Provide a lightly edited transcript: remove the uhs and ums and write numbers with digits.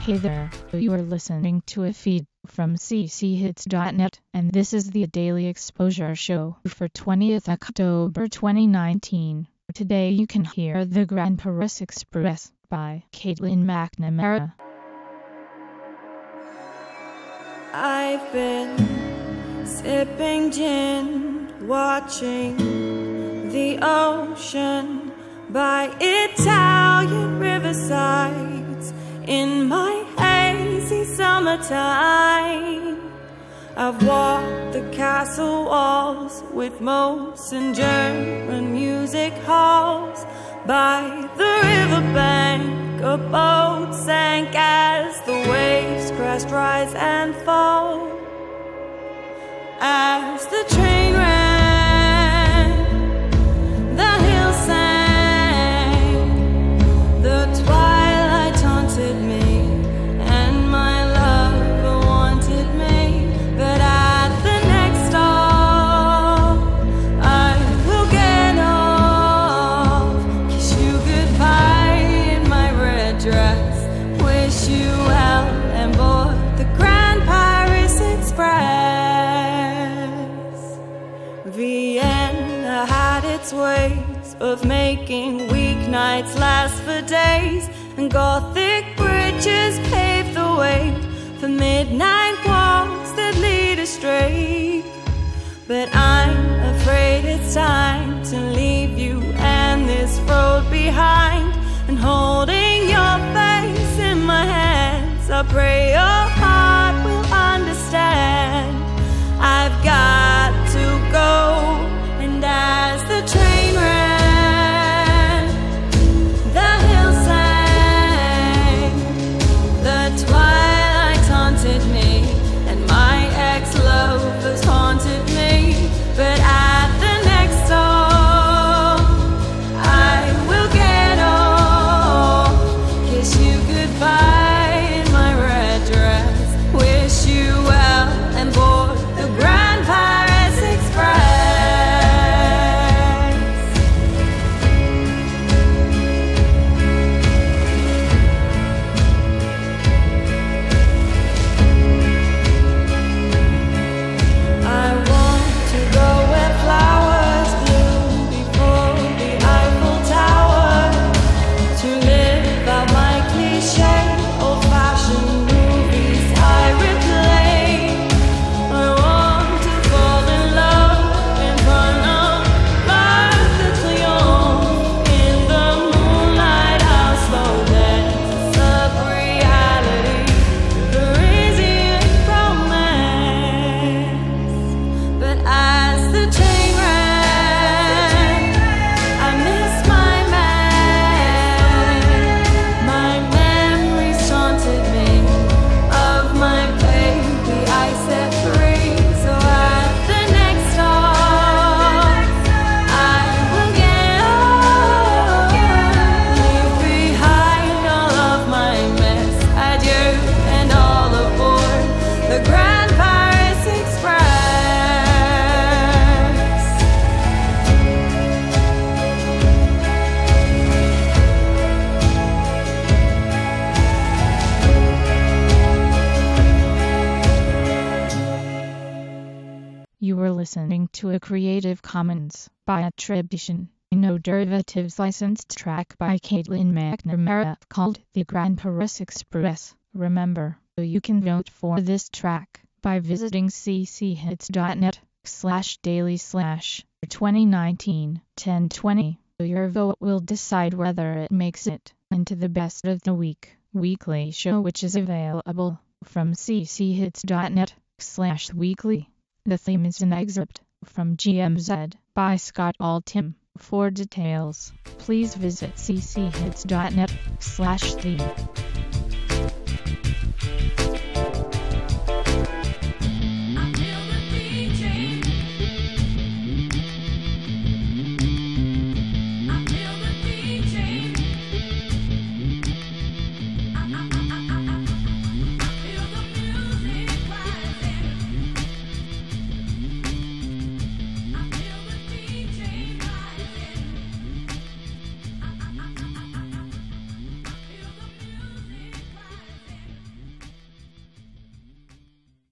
Hey there, you are listening to a feed from cchits.net, and this is the Daily Exposure Show for 20th October 2019. Today you can hear The Grand Paris Express by Caitlin McNamara. I've been sipping gin, watching the ocean by Italian riversides in my hazy summertime. I've walked the castle walls with moats and German music halls. By the riverbank a boat sank as the waves crashed, rise and fall. As the train ran, the hill sang, the twilight taunted me, and my lover wanted me. But at the next stop I will get off, kiss you goodbye in my red dress, wish you well and board the Grand Paris Express. Vienna had its ways of making weeknights last for days, and Gothic bridges paved the way for midnight walks that lead astray. But I'm afraid it's time to leave you and this road behind, and holding your face in my hands, I pray your heart will understand. I've got to go. And as the train ran, the hill sang, the twilight taunted me, and my ex-lovers haunted me. But at the next stop I will get off, kiss you goodbye in my red dress, wish you well and board the Grand Paris Express. You were listening to a Creative Commons by attribution, no derivatives licensed track by Caitlin McNamara called The Grand Paris Express. Remember, you can vote for this track by visiting cchits.net/daily/2019-1020. Your vote will decide whether it makes it into the Best of the Week weekly show, which is available from cchits.net/weekly. The theme is an excerpt from GMZ by Scott Altham. For details, please visit cchits.net/theme.